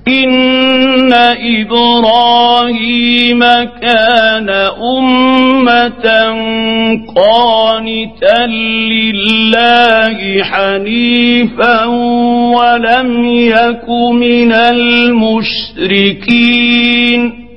إن إبراهيم كان أمة قانتا لله حنيفا ولم يك من المشركين